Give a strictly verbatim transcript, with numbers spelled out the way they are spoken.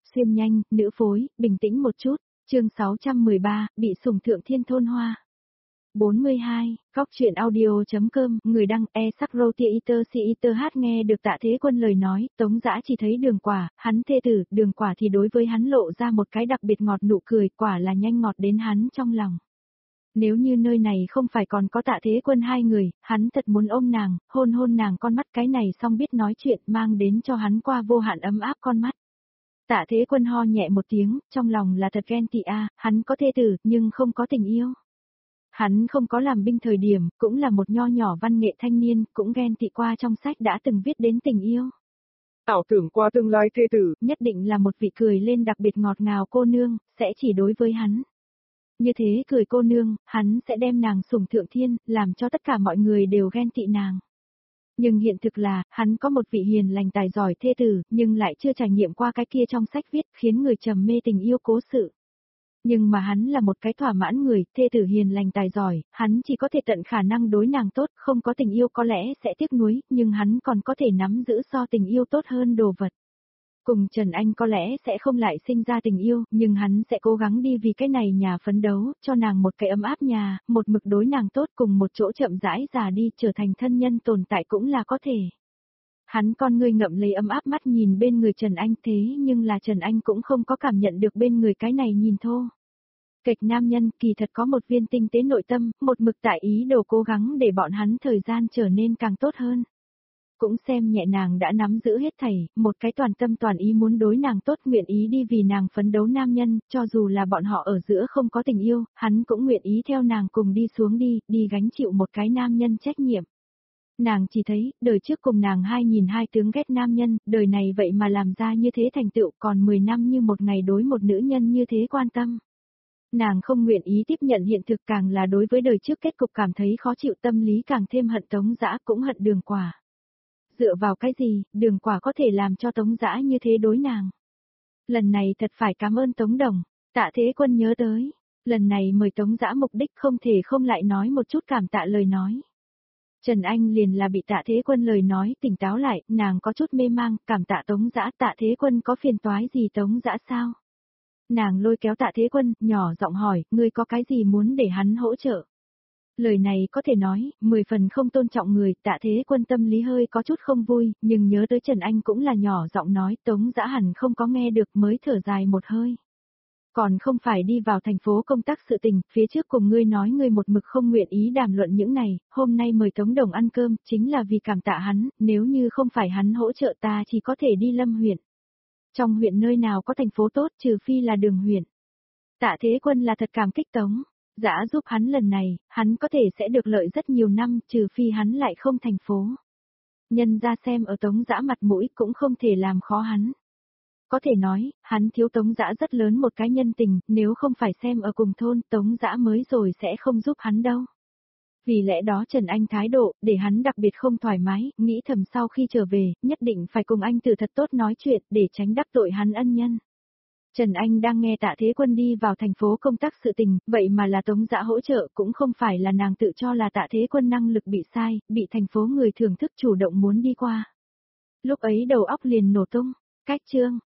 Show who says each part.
Speaker 1: xuyên nhanh, nữ phối, bình tĩnh một chút, chương sáu trăm mười ba, bị sủng thượng thiên thôn hoa. bốn mươi hai, góc truyện audio.com, người đăng e sắc roti iter si iter hát nghe được Tạ Thế Quân lời nói, Tống Dã chỉ thấy Đường Quả, hắn thê tử, Đường Quả thì đối với hắn lộ ra một cái đặc biệt ngọt nụ cười, quả là nhanh ngọt đến hắn trong lòng. Nếu như nơi này không phải còn có Tạ Thế Quân hai người, hắn thật muốn ôm nàng, hôn hôn nàng con mắt, cái này xong biết nói chuyện mang đến cho hắn qua vô hạn ấm áp con mắt. Tạ Thế Quân ho nhẹ một tiếng, trong lòng là thật ghen tị a, hắn có thê tử, nhưng không có tình yêu. Hắn không có làm binh thời điểm, cũng là một nho nhỏ văn nghệ thanh niên, cũng ghen tị qua trong sách đã từng viết đến tình yêu.
Speaker 2: Ảo tưởng qua tương lai thê tử,
Speaker 1: nhất định là một vị cười lên đặc biệt ngọt ngào cô nương, sẽ chỉ đối với hắn. Như thế cười cô nương, hắn sẽ đem nàng sủng thượng thiên, làm cho tất cả mọi người đều ghen tị nàng. Nhưng hiện thực là, hắn có một vị hiền lành tài giỏi thê tử, nhưng lại chưa trải nghiệm qua cái kia trong sách viết, khiến người trầm mê tình yêu cố sự. Nhưng mà hắn là một cái thỏa mãn người, thê tử hiền lành tài giỏi, hắn chỉ có thể tận khả năng đối nàng tốt, không có tình yêu có lẽ sẽ tiếc nuối, nhưng hắn còn có thể nắm giữ so tình yêu tốt hơn đồ vật. Cùng Trần Anh có lẽ sẽ không lại sinh ra tình yêu, nhưng hắn sẽ cố gắng đi vì cái này nhà phấn đấu, cho nàng một cái ấm áp nhà, một mực đối nàng tốt cùng một chỗ chậm rãi già đi, trở thành thân nhân tồn tại cũng là có thể. Hắn con người ngậm lấy ấm áp mắt nhìn bên người Trần Anh thế nhưng là Trần Anh cũng không có cảm nhận được bên người cái này nhìn thô. Kịch nam nhân kỳ thật có một viên tinh tế nội tâm, một mực tại ý đồ cố gắng để bọn hắn thời gian trở nên càng tốt hơn. Cũng xem nhẹ nàng đã nắm giữ hết thảy, một cái toàn tâm toàn ý muốn đối nàng tốt, nguyện ý đi vì nàng phấn đấu nam nhân, cho dù là bọn họ ở giữa không có tình yêu, hắn cũng nguyện ý theo nàng cùng đi xuống đi, đi gánh chịu một cái nam nhân trách nhiệm. Nàng chỉ thấy, đời trước cùng nàng hai nhìn hai tướng ghét nam nhân, đời này vậy mà làm ra như thế thành tựu, còn mười năm như một ngày đối một nữ nhân như thế quan tâm. Nàng không nguyện ý tiếp nhận hiện thực, càng là đối với đời trước kết cục cảm thấy khó chịu, tâm lý càng thêm hận Tống Dã, cũng hận Đường Quả. Dựa vào cái gì, Đường Quả có thể làm cho Tống Dã như thế đối nàng. Lần này thật phải cảm ơn Tống Đồng. Tạ Thế Quân nhớ tới, lần này mời Tống Dã mục đích không thể không lại nói một chút cảm tạ lời nói. Trần Anh liền là bị Tạ Thế Quân lời nói tỉnh táo lại, nàng có chút mê mang, cảm tạ Tống Dã. Tạ Thế Quân có phiền toái gì Tống Dã sao? Nàng lôi kéo Tạ Thế Quân, nhỏ giọng hỏi, ngươi có cái gì muốn để hắn hỗ trợ? Lời này có thể nói, mười phần không tôn trọng người, Tạ Thế Quân tâm lý hơi có chút không vui, nhưng nhớ tới Trần Anh cũng là nhỏ giọng nói, Tống Dã hẳn không có nghe được mới thở dài một hơi. Còn không phải đi vào thành phố công tác sự tình, phía trước cùng ngươi nói ngươi một mực không nguyện ý đàm luận những này, hôm nay mời Tống Đồng ăn cơm, chính là vì cảm tạ hắn, nếu như không phải hắn hỗ trợ ta chỉ có thể đi Lâm huyện. Trong huyện nơi nào có thành phố tốt trừ phi là Đường huyện. Tạ Thế Quân là thật cảm kích Tống Dã giúp hắn lần này, hắn có thể sẽ được lợi rất nhiều năm, trừ phi hắn lại không thành phố. Nhân ra xem ở Tống Dã mặt mũi cũng không thể làm khó hắn. Có thể nói, hắn thiếu Tống Dã rất lớn một cái nhân tình, nếu không phải xem ở cùng thôn, Tống Dã mới rồi sẽ không giúp hắn đâu. Vì lẽ đó Trần Anh thái độ, để hắn đặc biệt không thoải mái, nghĩ thầm sau khi trở về, nhất định phải cùng anh từ thật tốt nói chuyện, để tránh đắc tội hắn ân nhân. Trần Anh đang nghe Tạ Thế Quân đi vào thành phố công tác sự tình, vậy mà là Tống Dã hỗ trợ, cũng không phải là nàng tự cho là Tạ Thế Quân năng lực bị sai, bị thành phố người thưởng thức chủ động muốn đi qua. Lúc ấy đầu óc liền nổ tung, cách chương.